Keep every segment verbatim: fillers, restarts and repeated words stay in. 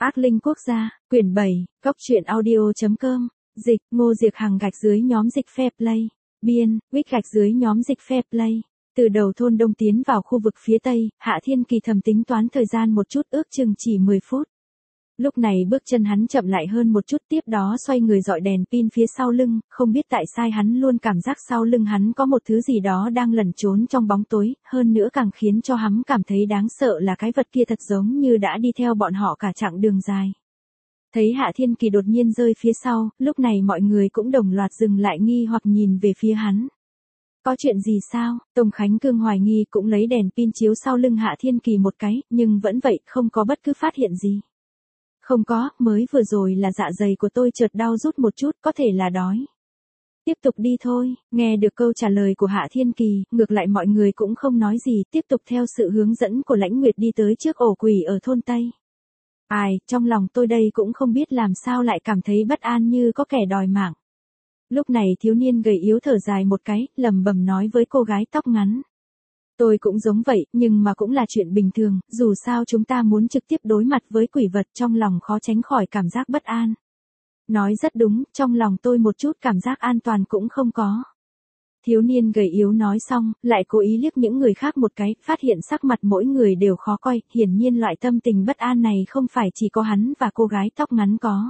Ác linh quốc gia, quyển bảy, góc truyện audio.com, dịch, Ngô Diệc Hằng gạch dưới nhóm dịch fair play, biên, Wix gạch dưới nhóm dịch fair play. Từ đầu thôn đông tiến vào khu vực phía tây, Hạ Thiên Kỳ thầm tính toán thời gian một chút, ước chừng chỉ mười phút. Lúc này bước chân hắn chậm lại hơn một chút, tiếp đó xoay người dọi đèn pin phía sau lưng, không biết tại sao hắn luôn cảm giác sau lưng hắn có một thứ gì đó đang lẩn trốn trong bóng tối, hơn nữa càng khiến cho hắn cảm thấy đáng sợ là cái vật kia thật giống như đã đi theo bọn họ cả chặng đường dài. Thấy Hạ Thiên Kỳ đột nhiên rơi phía sau, lúc này mọi người cũng đồng loạt dừng lại nghi hoặc nhìn về phía hắn. Có chuyện gì sao? Tông Khánh Cương hoài nghi cũng lấy đèn pin chiếu sau lưng Hạ Thiên Kỳ một cái, nhưng vẫn vậy, không có bất cứ phát hiện gì. Không có, mới vừa rồi là dạ dày của tôi chợt đau rút một chút, có thể là đói. Tiếp tục đi thôi, nghe được câu trả lời của Hạ Thiên Kỳ, ngược lại mọi người cũng không nói gì, tiếp tục theo sự hướng dẫn của Lãnh Nguyệt đi tới trước ổ quỷ ở thôn Tây. Ai, trong lòng tôi đây cũng không biết làm sao lại cảm thấy bất an như có kẻ đòi mạng. Lúc này thiếu niên gầy yếu thở dài một cái, lẩm bẩm nói với cô gái tóc ngắn. Tôi cũng giống vậy, nhưng mà cũng là chuyện bình thường, dù sao chúng ta muốn trực tiếp đối mặt với quỷ vật, trong lòng khó tránh khỏi cảm giác bất an. Nói rất đúng, trong lòng tôi một chút cảm giác an toàn cũng không có. Thiếu niên gầy yếu nói xong, lại cố ý liếc những người khác một cái, phát hiện sắc mặt mỗi người đều khó coi, hiển nhiên loại tâm tình bất an này không phải chỉ có hắn và cô gái tóc ngắn có.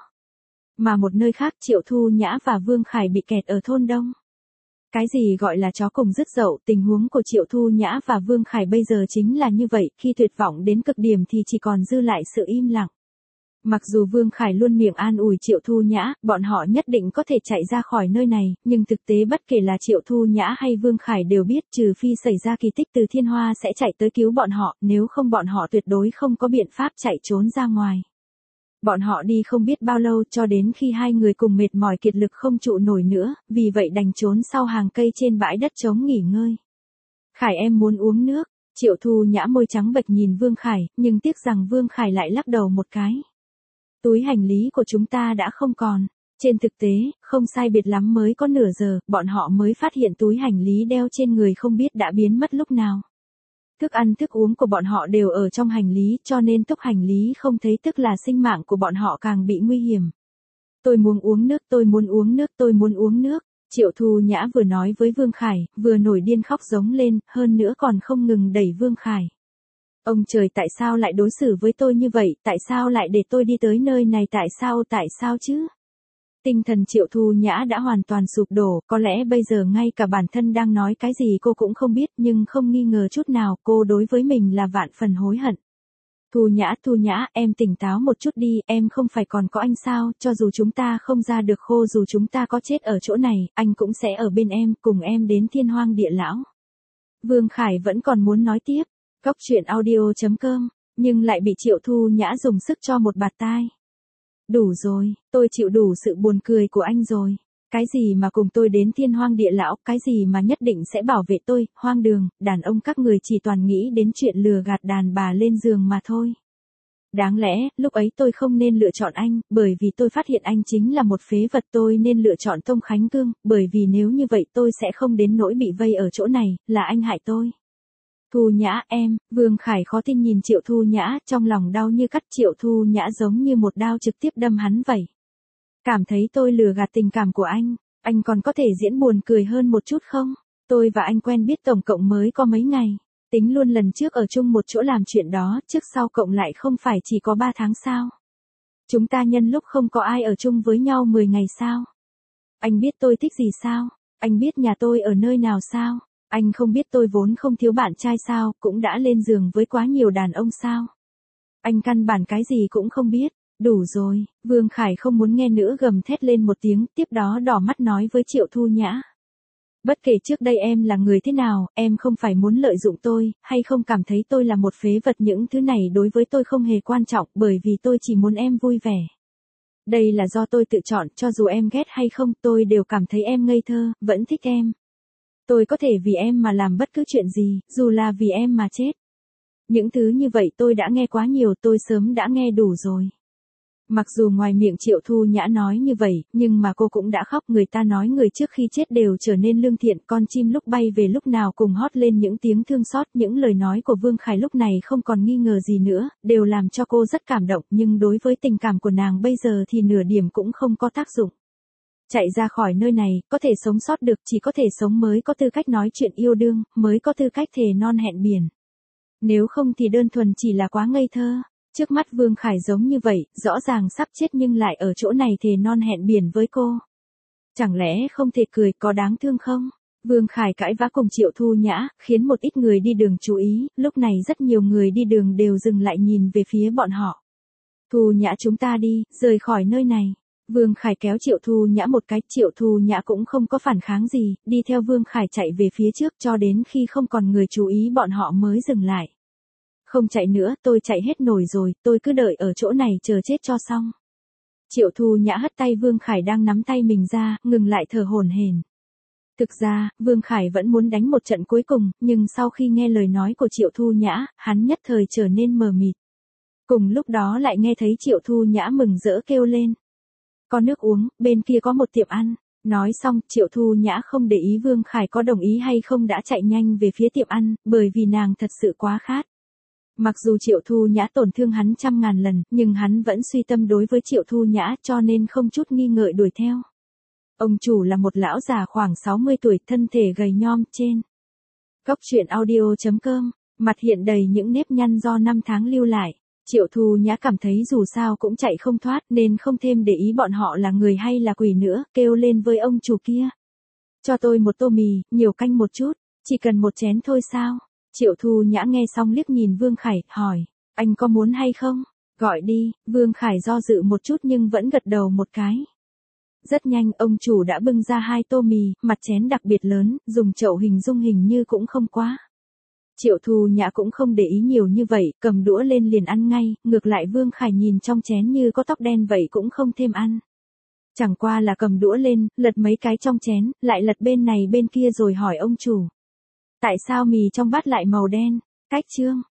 Mà một nơi khác Triệu Thu Nhã và Vương Khải bị kẹt ở thôn Đông. Cái gì gọi là chó cùng rứt dậu, tình huống của Triệu Thu Nhã và Vương Khải bây giờ chính là như vậy, khi tuyệt vọng đến cực điểm thì chỉ còn dư lại sự im lặng. Mặc dù Vương Khải luôn miệng an ủi Triệu Thu Nhã, bọn họ nhất định có thể chạy ra khỏi nơi này, nhưng thực tế bất kể là Triệu Thu Nhã hay Vương Khải đều biết trừ phi xảy ra kỳ tích Từ Thiên Hoa sẽ chạy tới cứu bọn họ, nếu không bọn họ tuyệt đối không có biện pháp chạy trốn ra ngoài. Bọn họ đi không biết bao lâu cho đến khi hai người cùng mệt mỏi kiệt lực không trụ nổi nữa, vì vậy đành trốn sau hàng cây trên bãi đất trống nghỉ ngơi. Khải em muốn uống nước, Triệu Thu Nhã môi trắng bệch nhìn Vương Khải, nhưng tiếc rằng Vương Khải lại lắc đầu một cái. Túi hành lý của chúng ta đã không còn. Trên thực tế, không sai biệt lắm mới có nửa giờ, bọn họ mới phát hiện túi hành lý đeo trên người không biết đã biến mất lúc nào. Thức ăn thức uống của bọn họ đều ở trong hành lý, cho nên túc hành lý không thấy, tức là sinh mạng của bọn họ càng bị nguy hiểm. Tôi muốn uống nước, tôi muốn uống nước, tôi muốn uống nước. Triệu Thu Nhã vừa nói với Vương Khải, vừa nổi điên khóc giống lên, hơn nữa còn không ngừng đẩy Vương Khải. Ông trời, tại sao lại đối xử với tôi như vậy, tại sao lại để tôi đi tới nơi này, tại sao, tại sao chứ? Tinh thần Triệu Thu Nhã đã hoàn toàn sụp đổ, có lẽ bây giờ ngay cả bản thân đang nói cái gì cô cũng không biết, nhưng không nghi ngờ chút nào, cô đối với mình là vạn phần hối hận. Thu Nhã, Thu Nhã, em tỉnh táo một chút đi, em không phải còn có anh sao, cho dù chúng ta không ra được khô, dù chúng ta có chết ở chỗ này, anh cũng sẽ ở bên em, cùng em đến thiên hoang địa lão. Vương Khải vẫn còn muốn nói tiếp, góc truyện audio.com, nhưng lại bị Triệu Thu Nhã dùng sức cho một bạt tai. Đủ rồi, tôi chịu đủ sự buồn cười của anh rồi. Cái gì mà cùng tôi đến thiên hoang địa lão, cái gì mà nhất định sẽ bảo vệ tôi, hoang đường, đàn ông các người chỉ toàn nghĩ đến chuyện lừa gạt đàn bà lên giường mà thôi. Đáng lẽ, lúc ấy tôi không nên lựa chọn anh, bởi vì tôi phát hiện anh chính là một phế vật, tôi nên lựa chọn Tông Khánh Cương, bởi vì nếu như vậy tôi sẽ không đến nỗi bị vây ở chỗ này, là anh hại tôi. Thu Nhã em, Vương Khải khó tin nhìn Triệu Thu Nhã, trong lòng đau như cắt. Triệu Thu Nhã giống như một đao trực tiếp đâm hắn vậy. Cảm thấy tôi lừa gạt tình cảm của anh, anh còn có thể diễn buồn cười hơn một chút không? Tôi và anh quen biết tổng cộng mới có mấy ngày, tính luôn lần trước ở chung một chỗ làm chuyện đó, trước sau cộng lại không phải chỉ có ba tháng sao? Chúng ta nhân lúc không có ai ở chung với nhau mười ngày sao? Anh biết tôi thích gì sao? Anh biết nhà tôi ở nơi nào sao? Anh không biết tôi vốn không thiếu bạn trai sao, cũng đã lên giường với quá nhiều đàn ông sao? Anh căn bản cái gì cũng không biết. Đủ rồi, Vương Khải không muốn nghe nữa, gầm thét lên một tiếng, tiếp đó đỏ mắt nói với Triệu Thu Nhã. Bất kể trước đây em là người thế nào, em không phải muốn lợi dụng tôi, hay không cảm thấy tôi là một phế vật, những thứ này đối với tôi không hề quan trọng, bởi vì tôi chỉ muốn em vui vẻ. Đây là do tôi tự chọn, cho dù em ghét hay không, tôi đều cảm thấy em ngây thơ, vẫn thích em. Tôi có thể vì em mà làm bất cứ chuyện gì, dù là vì em mà chết. Những thứ như vậy tôi đã nghe quá nhiều, tôi sớm đã nghe đủ rồi. Mặc dù ngoài miệng Triệu Thu Nhã nói như vậy, nhưng mà cô cũng đã khóc. Người ta nói người trước khi chết đều trở nên lương thiện, con chim lúc bay về lúc nào cùng hót lên những tiếng thương xót. Những lời nói của Vương Khải lúc này không còn nghi ngờ gì nữa, đều làm cho cô rất cảm động, nhưng đối với tình cảm của nàng bây giờ thì nửa điểm cũng không có tác dụng. Chạy ra khỏi nơi này, có thể sống sót được, chỉ có thể sống mới có tư cách nói chuyện yêu đương, mới có tư cách thề non hẹn biển. Nếu không thì đơn thuần chỉ là quá ngây thơ. Trước mắt Vương Khải giống như vậy, rõ ràng sắp chết nhưng lại ở chỗ này thề non hẹn biển với cô. Chẳng lẽ không thể cười, có đáng thương không? Vương Khải cãi vã cùng Triệu Thu Nhã, khiến một ít người đi đường chú ý, lúc này rất nhiều người đi đường đều dừng lại nhìn về phía bọn họ. Thu Nhã, chúng ta đi, rời khỏi nơi này. Vương Khải kéo Triệu Thu Nhã một cái, Triệu Thu Nhã cũng không có phản kháng gì, đi theo Vương Khải chạy về phía trước cho đến khi không còn người chú ý bọn họ mới dừng lại. Không chạy nữa, tôi chạy hết nổi rồi, tôi cứ đợi ở chỗ này chờ chết cho xong. Triệu Thu Nhã hất tay Vương Khải đang nắm tay mình ra, ngừng lại thở hổn hển. Thực ra, Vương Khải vẫn muốn đánh một trận cuối cùng, nhưng sau khi nghe lời nói của Triệu Thu Nhã, hắn nhất thời trở nên mờ mịt. Cùng lúc đó lại nghe thấy Triệu Thu Nhã mừng rỡ kêu lên. Có nước uống, bên kia có một tiệm ăn. Nói xong, Triệu Thu Nhã không để ý Vương Khải có đồng ý hay không đã chạy nhanh về phía tiệm ăn, bởi vì nàng thật sự quá khát. Mặc dù Triệu Thu Nhã tổn thương hắn trăm ngàn lần, nhưng hắn vẫn suy tâm đối với Triệu Thu Nhã cho nên không chút nghi ngờ đuổi theo. Ông chủ là một lão già khoảng sáu mươi tuổi, thân thể gầy nhom, trên Góc truyện audio chấm com, mặt hiện đầy những nếp nhăn do năm tháng lưu lại. Triệu Thu Nhã cảm thấy dù sao cũng chạy không thoát nên không thêm để ý bọn họ là người hay là quỷ nữa, kêu lên với ông chủ kia. Cho tôi một tô mì, nhiều canh một chút, chỉ cần một chén thôi sao? Triệu Thu Nhã nghe xong liếc nhìn Vương Khải, hỏi, anh có muốn hay không? Gọi đi. Vương Khải do dự một chút nhưng vẫn gật đầu một cái. Rất nhanh, ông chủ đã bưng ra hai tô mì, mặt chén đặc biệt lớn, dùng chậu hình dung hình như cũng không quá. Triệu Thu Nhã cũng không để ý nhiều như vậy, cầm đũa lên liền ăn ngay, ngược lại Vương Khải nhìn trong chén như có tóc đen vậy cũng không thêm ăn. Chẳng qua là cầm đũa lên, lật mấy cái trong chén, lại lật bên này bên kia rồi hỏi ông chủ. Tại sao mì trong bát lại màu đen? Cách chương.